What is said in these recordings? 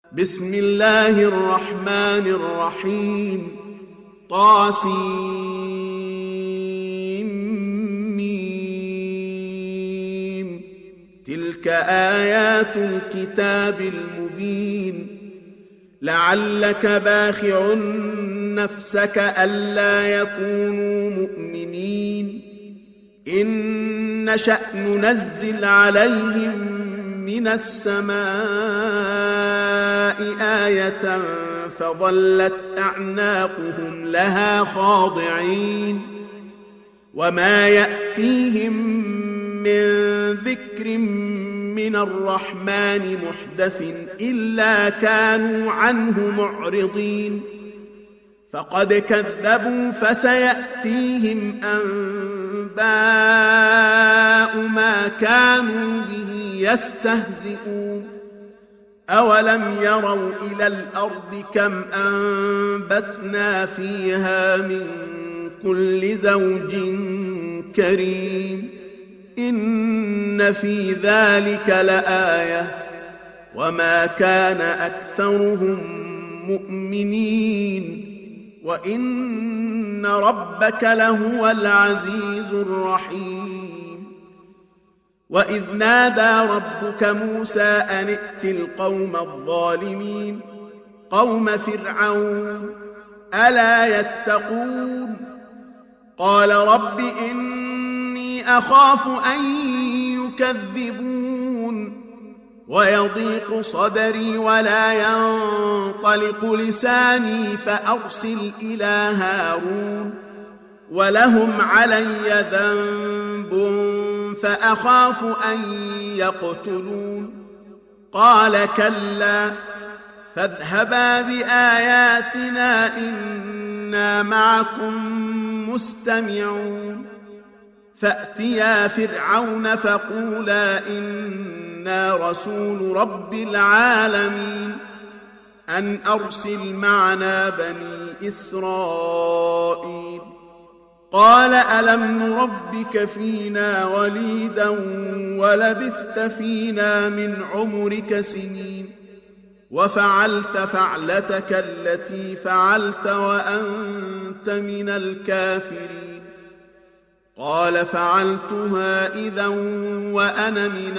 بسم الله الرحمن الرحيم طاسيم تلك آيات الكتاب المبين لعلك باخع نفسك ألا يكونوا مؤمنين إن نشأ ننزل عليهم من السماء آية فظلت أعناقهم لها خاضعين وما يأتيهم من ذكر من الرحمن محدث إلا كانوا عنه معرضين فقد كذبوا فسيأتيهم أنباء ما كانوا به يستهزئون أولم يروا إلى الأرض كم أنبتنا فيها من كل زوج كريم إن في ذلك لآية وما كان أكثرهم مؤمنين وإن ربك لهو العزيز الرحيم وإذ نادى ربك موسى أن ائت القوم الظالمين قوم فرعون ألا يتقون قال رب إني أخاف أن يكذبون ويضيق صدري ولا ينطلق لساني فأرسل إلى هارون ولهم علي ذنب فأخاف أن يقتلون قال كلا فاذهبا بآياتنا إنا معكم مستمعون فأتيا فرعون فقولا إنا رسول رب العالمين أن أرسل معنا بني إسرائيل قال ألم نربك فينا وليدا ولبثت فينا من عمرك سنين وفعلت فعلتك التي فعلت وأنت من الكافرين قال فعلتها إذا وأنا من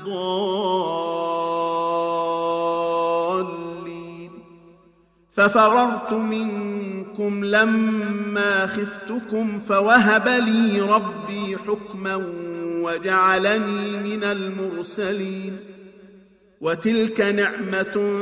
الضالين ففررت منكم لما خفتكم فوهب لي ربي حكما وجعلني من المرسلين وتلك نعمة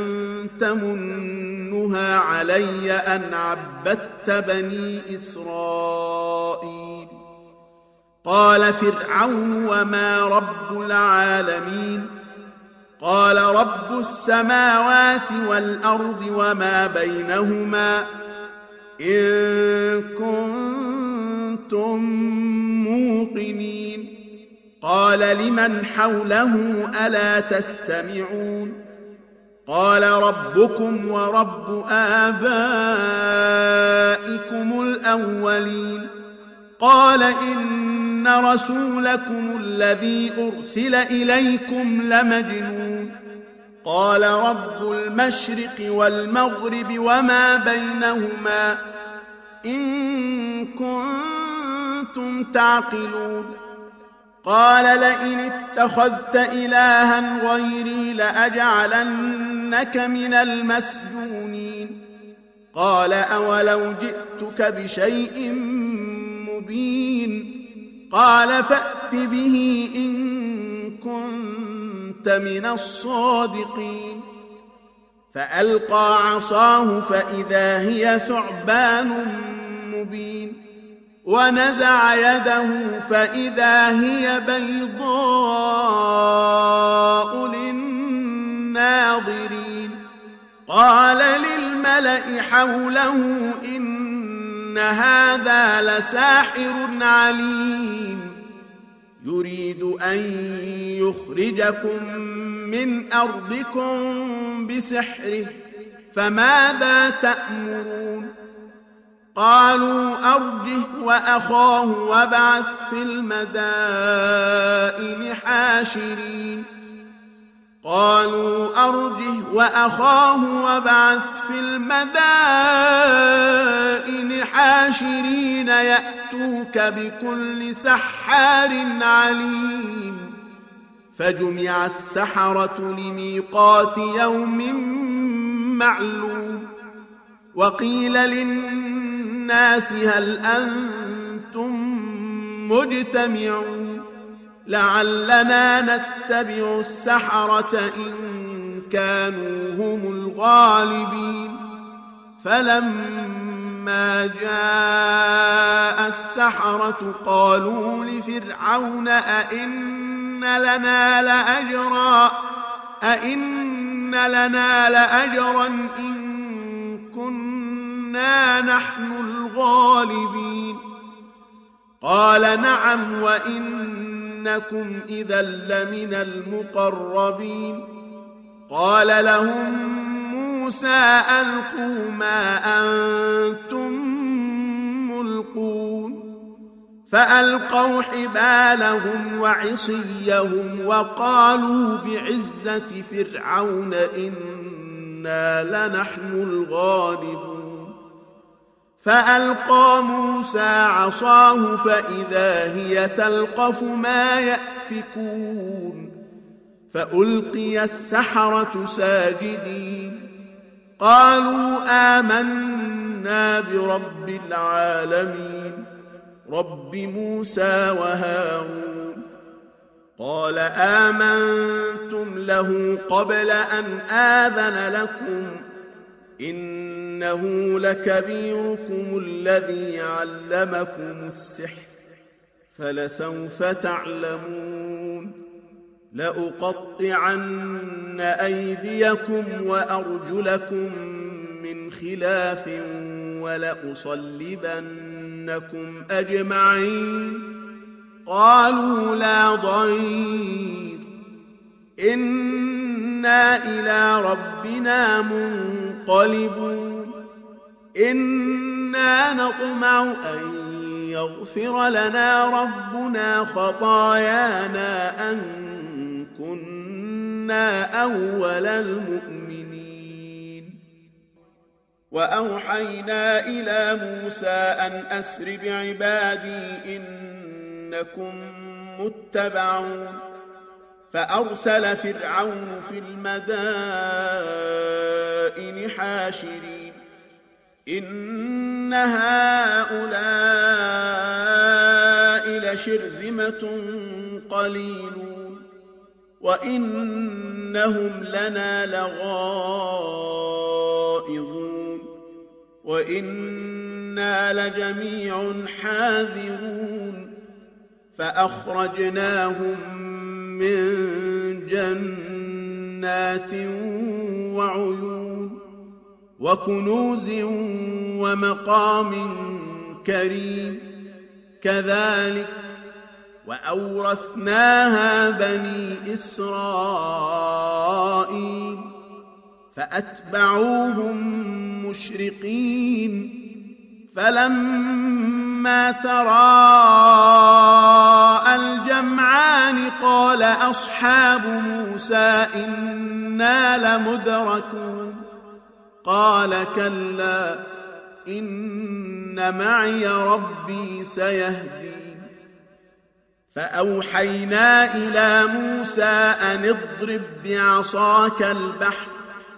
تمنها علي أن عبدت بني إسرائيل قال فرعون وما رب العالمين قال رب السماوات والأرض وما بينهما إن كنتم موقنين قال لمن حوله ألا تستمعون قال ربكم ورب آبائكم الأولين قال إن رسولكم الذي أرسل إليكم لمجنون قال رب المشرق والمغرب وما بينهما إن كنتم تعقلون قال لئن اتخذت إلها غيري لأجعلنك من المسجونين قال أولو جئتك بشيء مبين قال فأت به إن كنت من الصادقين فألقى عصاه فإذا هي ثعبان مبين ونزع يده فإذا هي بيضاء للناظرين قال للملأ حوله إن هذا لساحر عليم يريد أن يخرجكم من أرضكم بسحره فماذا تأمرون قالوا أرجه وأخاه وابعث في المدائن حاشرين قالوا أرجه وأخاه وابعث في المدائن حاشرين يأتوك بكل سحار عليم فجمع السحرة لميقات يوم معلوم وقيل للناس هل أنتم مجتمعون لعلنا نتبع السحرة إن كانوا هم الغالبين فلما جاء السحرة قالوا لفرعون أئن لنا لأجرا إن كنا نحن الغالبين قال نعم وإنكم إذا لمن المقربين قال لهم موسى ألقوا ما أنتم ملقون فألقوا حبالهم وعصيهم وقالوا بعزة فرعون إنا لنحن الغالبون فألقى موسى عصاه فإذا هي تلقف ما يأفكون فألقي السحرة ساجدين قالوا آمنا برب العالمين رب موسى وهارون قال آمنتم له قبل أن آذن لكم إنه لكبيركم الذي علمكم السحر فلسوف تعلمون لأقطعن أيديكم وأرجلكم من خلاف ولأصلبنكم أجمعين قالوا لا ضير إنا إلى ربنا منقلبون إنا نطمع أن يغفر لنا ربنا خطايانا أن كنا أول المؤمنين وأوحينا إلى موسى أن أسر بعبادي إنكم متبعون فأرسل فرعون في المدائن حاشرين إن هؤلاء لشرذمة قليلون وإنهم لنا لغائظون وإنا لجميع حاذرون فأخرجناهم من جنات وعيون وكنوز ومقام كريم كذلك وأورثناها بني إسرائيل فأتبعوهم مشرقين فلما تراءى الجمعان قال أصحاب موسى إنا لمدركون قال كلا إن معي ربي سيهدين فأوحينا إلى موسى أن اضرب بعصاك البحر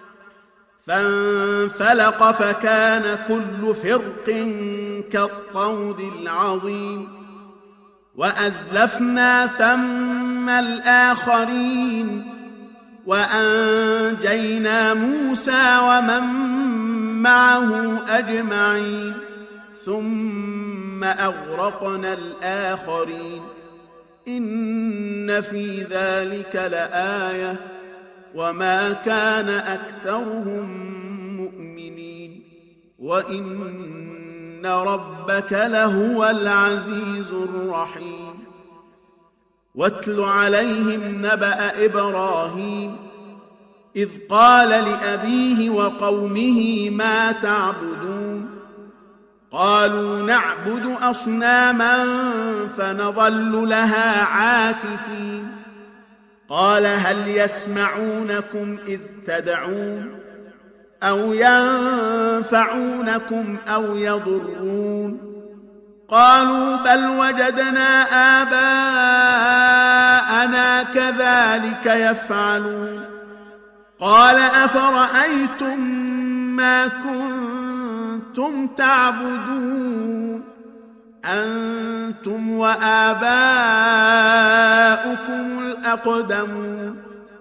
فانفلق فكان كل فرق كالطود العظيم وأزلفنا ثم الآخرين وأنجينا موسى ومن معه أجمعين ثم أغرقنا الآخرين إن في ذلك لآية وما كان أكثرهم مؤمنين وإن ربك لهو العزيز الرحيم واتل عليهم نبأ إبراهيم إذ قال لأبيه وقومه ما تعبدون قالوا نعبد أصناما فنظل لها عاكفين قال هل يسمعونكم إذ تدعون أو ينفعونكم أو يضرون قالوا بل وجدنا آباءنا كذلك يفعلون قال أفرأيتم ما كنتم تعبدون أنتم وآباؤكم الأقدمون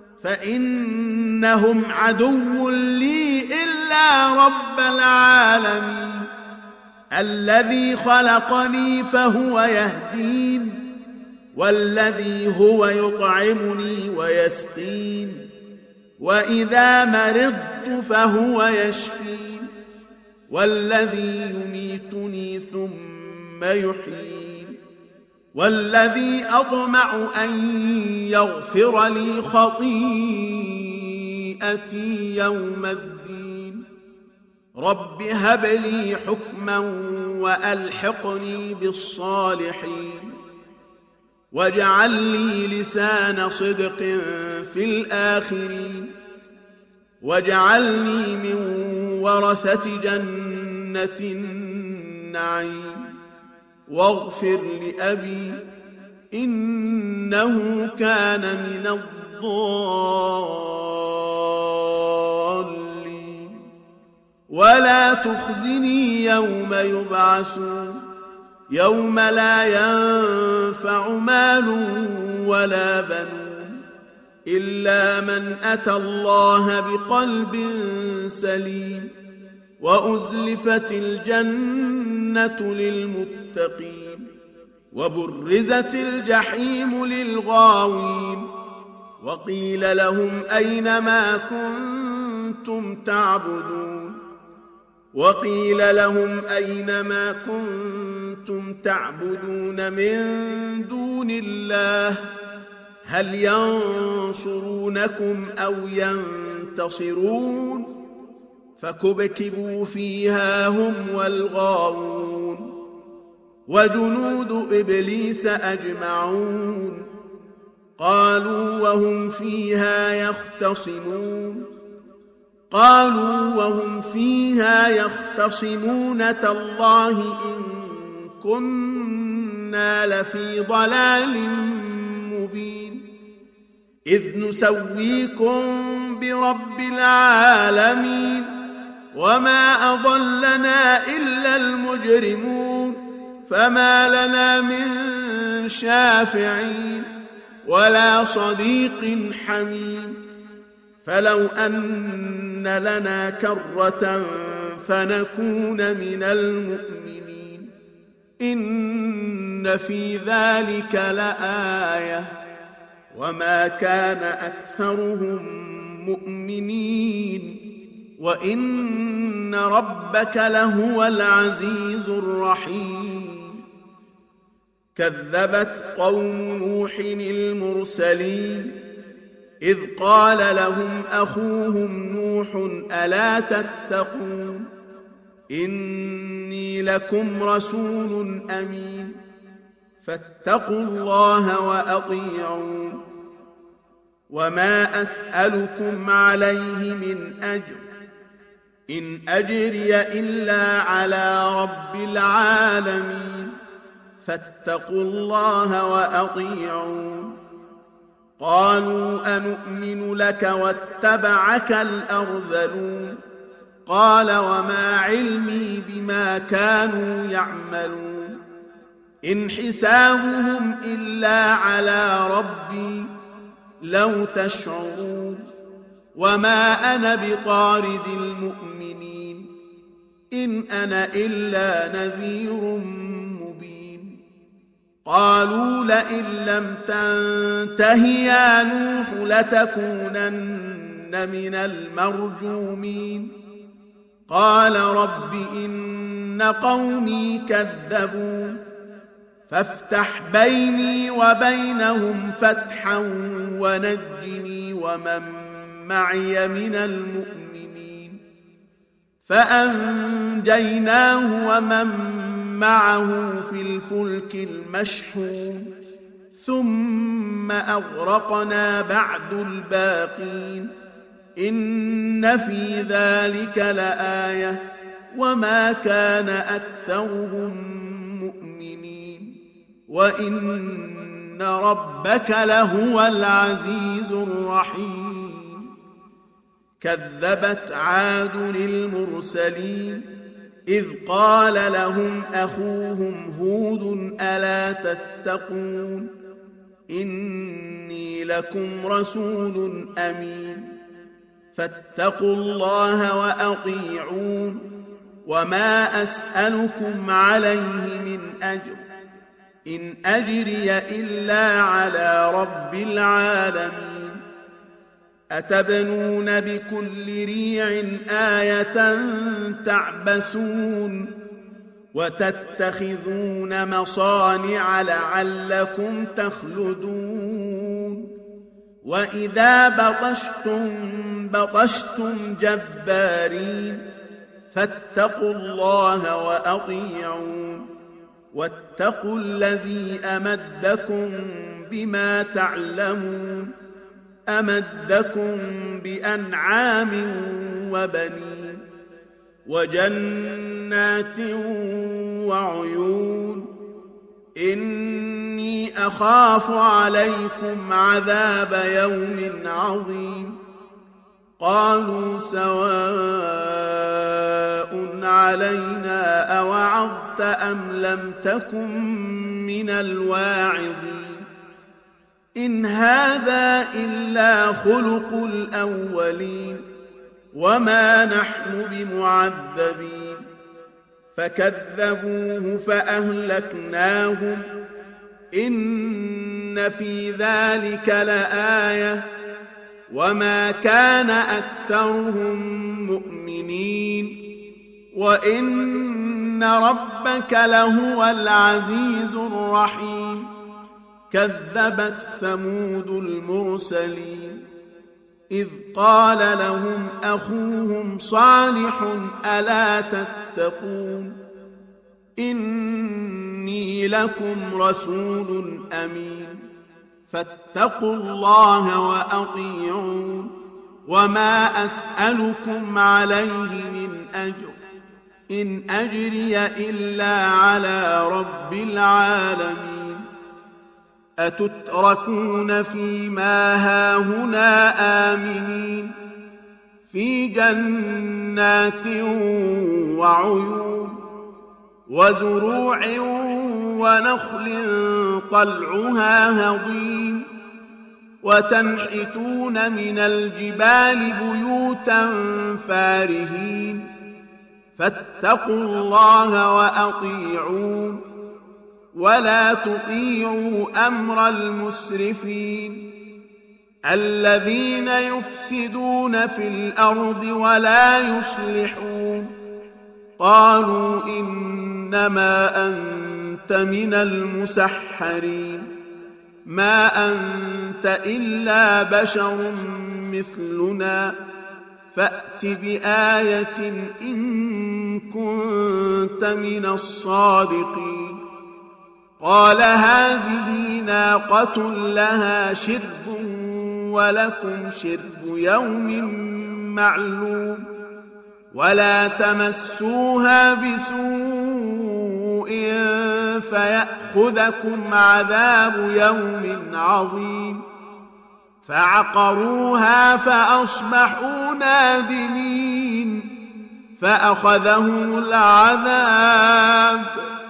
فإنهم عدو لي إلا رب العالمين الذي خلقني فهو يهدين والذي هو يطعمني ويسقين وإذا مرضت فهو يشفين والذي يميتني ثم يحيين والذي أطمع أن يغفر لي خطيئتي يوم الدين رب هب لي حكما وألحقني بالصالحين واجعل لي لسان صدق في الآخرين واجعلني من ورثة جنة النعيم واغفر لأبي إنه كان من الضالين ولا تخزني يوم يبعثون يوم لا ينفع مال ولا بنون إلا من أتى الله بقلب سليم وأزلفت الجنة للمتقين وبرزت الجحيم للغاوين وقيل لهم أين ما كنتم تعبدون وقيل لهم أين ما كنتم تعبدون من دون الله هل ينصرونكم أو ينتصرون فكبكبوا فيها هم والغاوون وجنود إبليس أجمعون قالوا وهم فيها يختصمون تالله إن كنا لفي ضلال مبين إذ نسويكم برب العالمين وما أضلنا إلا المجرمون فما لنا من شافعين ولا صديق حميم فلو أن لنا كرة فنكون من المؤمنين إن في ذلك لآية وما كان أكثرهم مؤمنين وإن ربك لهو العزيز الرحيم كذبت قوم نوح المرسلين إذ قال لهم أخوهم نوح ألا تتقون إني لكم رسول أمين فاتقوا الله وأطيعون وما أسألكم عليه من أجر إن أجري إلا على رب العالمين فاتقوا الله وأطيعون قالوا أنؤمن لك واتبعك الأرذلون قال وما علمي بما كانوا يعملون إن حسابهم إلا على ربي لو تشعرون وما أنا بطارد المؤمنين إن أنا إلا نذير مبين قالوا لئن لم تنته يا نوح لتكونن من المرجومين قال رب إن قومي كذبون فافتح بيني وبينهم فتحا ونجني ومن معي من المؤمنين فأنجيناه ومن معه في الفلك المشحون ثم أغرقنا بعد الباقين إن في ذلك لآية وما كان أكثرهم مؤمنين وإن ربك لهو العزيز الرحيم كذبت عاد المرسلين إذ قال لهم أخوهم هود ألا تتقون إني لكم رسول أمين فاتقوا الله وأطيعون وما أسألكم عليه من أجر إن أجري إلا على رب العالمين أتبنون بكل ريع آية تعبثون وتتخذون مصانع لعلكم تخلدون وإذا بطشتم جبارين فاتقوا الله وأطيعون واتقوا الذي أمدكم بما تعلمون أمدكم بأنعام وبنين وجنات وعيون إني أخاف عليكم عذاب يوم عظيم قالوا سواء علينا أوعظت أم لم تكن من الواعظين إن هذا إلا خلق الأولين وما نحن بمعذبين فكذبوه فأهلكناهم إن في ذلك لآية وما كان أكثرهم مؤمنين وإن ربك لهو العزيز الرحيم كذبت ثمود المرسلين إذ قال لهم أخوهم صالح ألا تتقون إني لكم رسول أمين فاتقوا الله وأطيعون وما أسألكم عليه من أجر إن أجري إلا على رب العالمين أتتركون فيما هاهنا آمنين في جنات وعيون وزروع ونخل طلعها هضيم وتنحتون من الجبال بيوتا فارهين فاتقوا الله وأطيعون ولا تطيعوا أمر المسرفين الذين يفسدون في الأرض ولا يصلحون قالوا إنما أنت من المسحرين ما أنت إلا بشر مثلنا فأت بآية إن كنت من الصادقين قال هذه ناقة لها شرب ولكم شرب يوم معلوم ولا تمسوها بسوء فيأخذكم عذاب يوم عظيم فعقروها فأصبحوا نادمين فأخذهم العذاب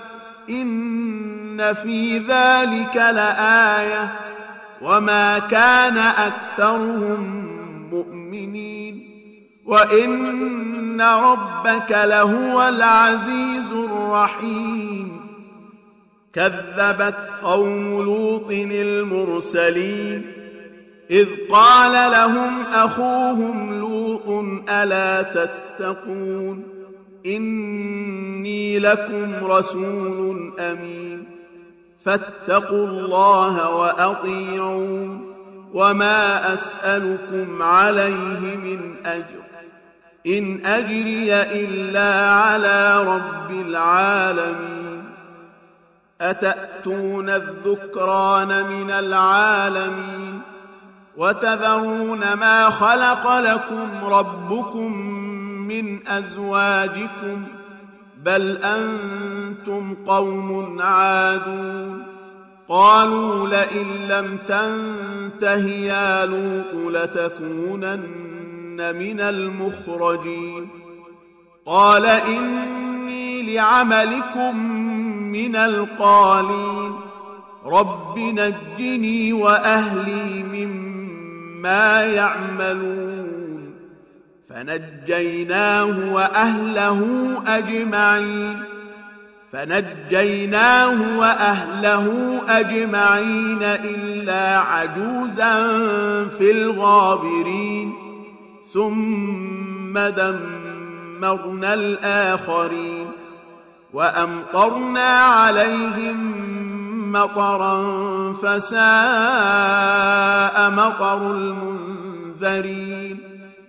إن في ذلك لآية وما كان أكثرهم مؤمنين وإن ربك لهو العزيز الرحيم كذبت قوم لوط المرسلين إذ قال لهم أخوهم لوط ألا تتقون إني لكم رسول أمين فاتقوا الله وأطيعون وما أسألكم عليه من أجر إن أجري إلا على رب العالمين أتأتون الذكران من العالمين وتذرون ما خلق لكم ربكم من أزواجكم بل أنتم قوم عادون قالوا لئن لم تنته يا لوط لتكونن من المخرجين قال إني لعملكم من القالين رب نجني وأهلي مما يعملون فنجيناه وأهله أجمعين إلا عجوزا في الغابرين ثم دمرنا الآخرين وأمطرنا عليهم مطرا فساء مطر المنذرين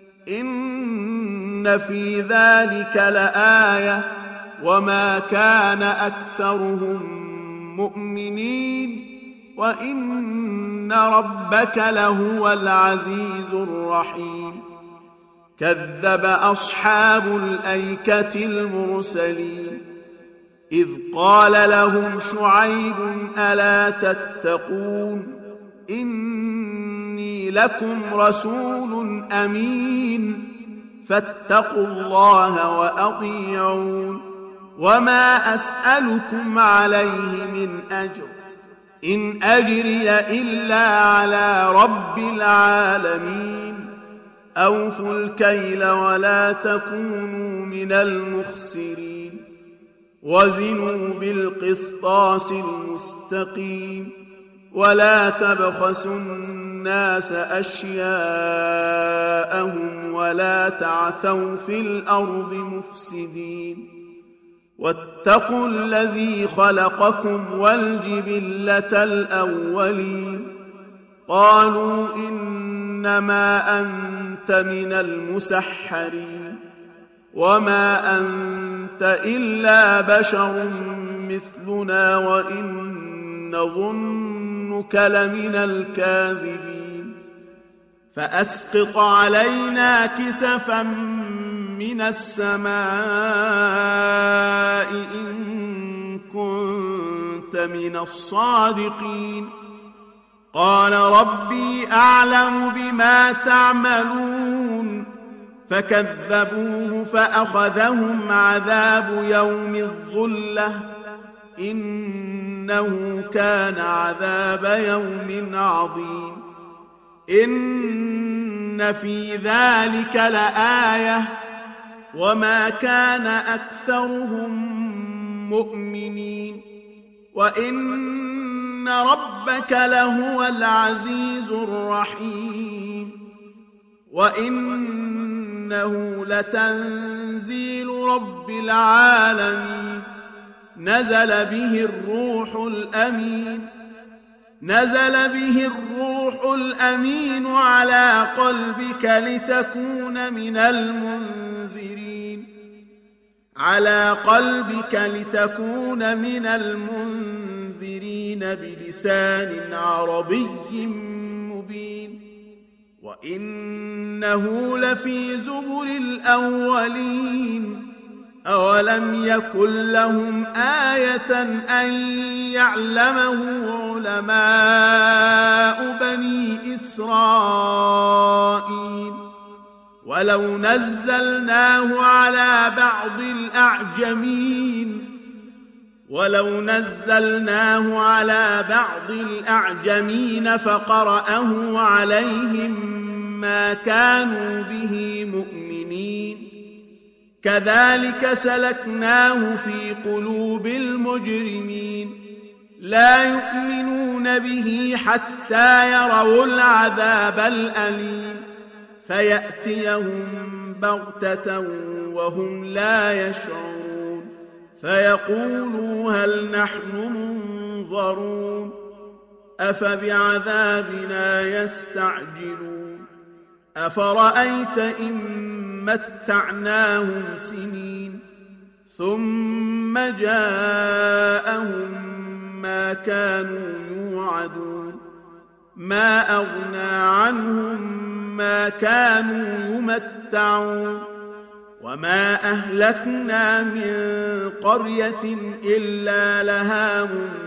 إن في ذلك لآية وما كان أكثرهم مؤمنين وإن ربك لهو العزيز الرحيم كذب أصحاب الأيكة المرسلين إذ قال لهم شعيب ألا تتقون إني لكم رسول أمين فاتقوا الله وأطيعون وما أسألكم عليه من أجر إن أجري إلا على رب العالمين أوفوا الكيل ولا تكونوا من المخسرين وزنوا بالقسطاس المستقيم ولا تبخسوا الناس أشياءهم ولا تعثوا في الأرض مفسدين واتقوا الذي خلقكم والجبلة الأولين قالوا إنما أنت من المسحرين وما أنت إلا بشر مثلنا وإن نظنك لمن الكاذبين فأسقط علينا كسفا من السماء إن كنت من الصادقين قال ربي أعلم بما تعملون فكذبوه فأخذهم عذاب يوم الظلة إنه كان عذاب يوم عظيم إن في ذلك لآية وما كان أكثرهم مؤمنين وإن ربك لهو العزيز الرحيم وإنه لتنزيل رب العالمين نزل به الروح الأمين على قلبك لتكون من المنذرين بلسان عربي مبين وإنه لفي زبر الأولين أولم يكن لهم آية أن يعلمه علماء بني إسرائيل ولو نزلناه على بعض الأعجمين فقرأه عليهم ما كانوا به مؤمنين كذلك سلكناه في قلوب المجرمين لا يؤمنون به حتى يروا العذاب الأليم فيأتيهم بغتة وهم لا يشعرون فيقولوا هل نحن منظرون أفبعذابنا يستعجلون أفرأيت إن متعناهم سنين ثم جاءهم ما كانوا يوعدون ما أغنى عنهم ما كانوا يمتعون وما أهلكنا من قرية إلا لها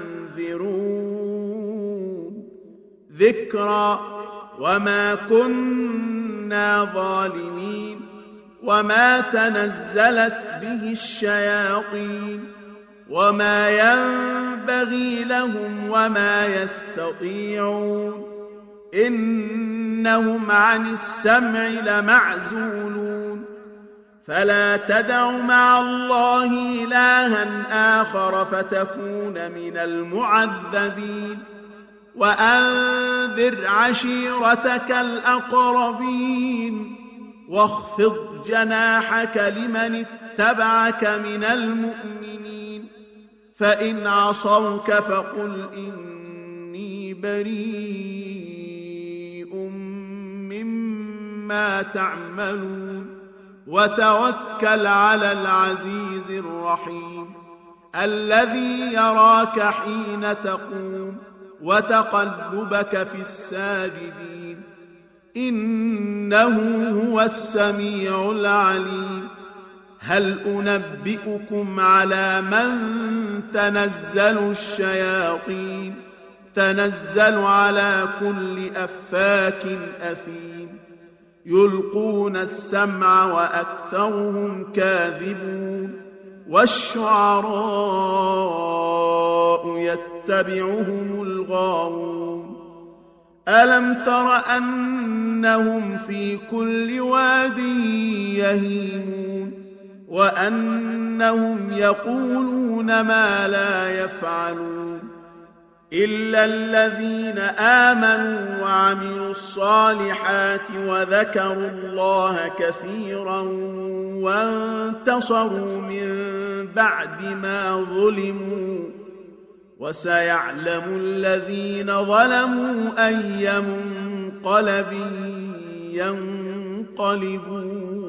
منذرون ذكرى وما كنا ظالمين وما تنزلت به الشياطين وما ينبغي لهم وما يستطيعون إنهم عن السمع لمعزولون فلا تدع مع الله إلها آخر فتكون من المعذبين وأنذر عشيرتك الأقربين واخفض جناحك لمن اتبعك من المؤمنين فإن عصوك فقل إني بريء مما تعملون وتوكل على العزيز الرحيم الذي يراك حين تقوم وتقلبك في الساجدين إنه هو السميع العليم هل أنبئكم على من تنزل الشياطين تنزل على كل أفاك أثيم يلقون السمع وأكثرهم كاذبون والشعراء يتبعهم الغاوون ألم تر أنهم في كل واد يهيمون وأنهم يقولون ما لا يفعلون إلا الذين آمنوا وعملوا الصالحات وذكروا الله كثيرا وانتصروا من بعد ما ظلموا وسيعلم الذين ظلموا أي منقلب ينقلبون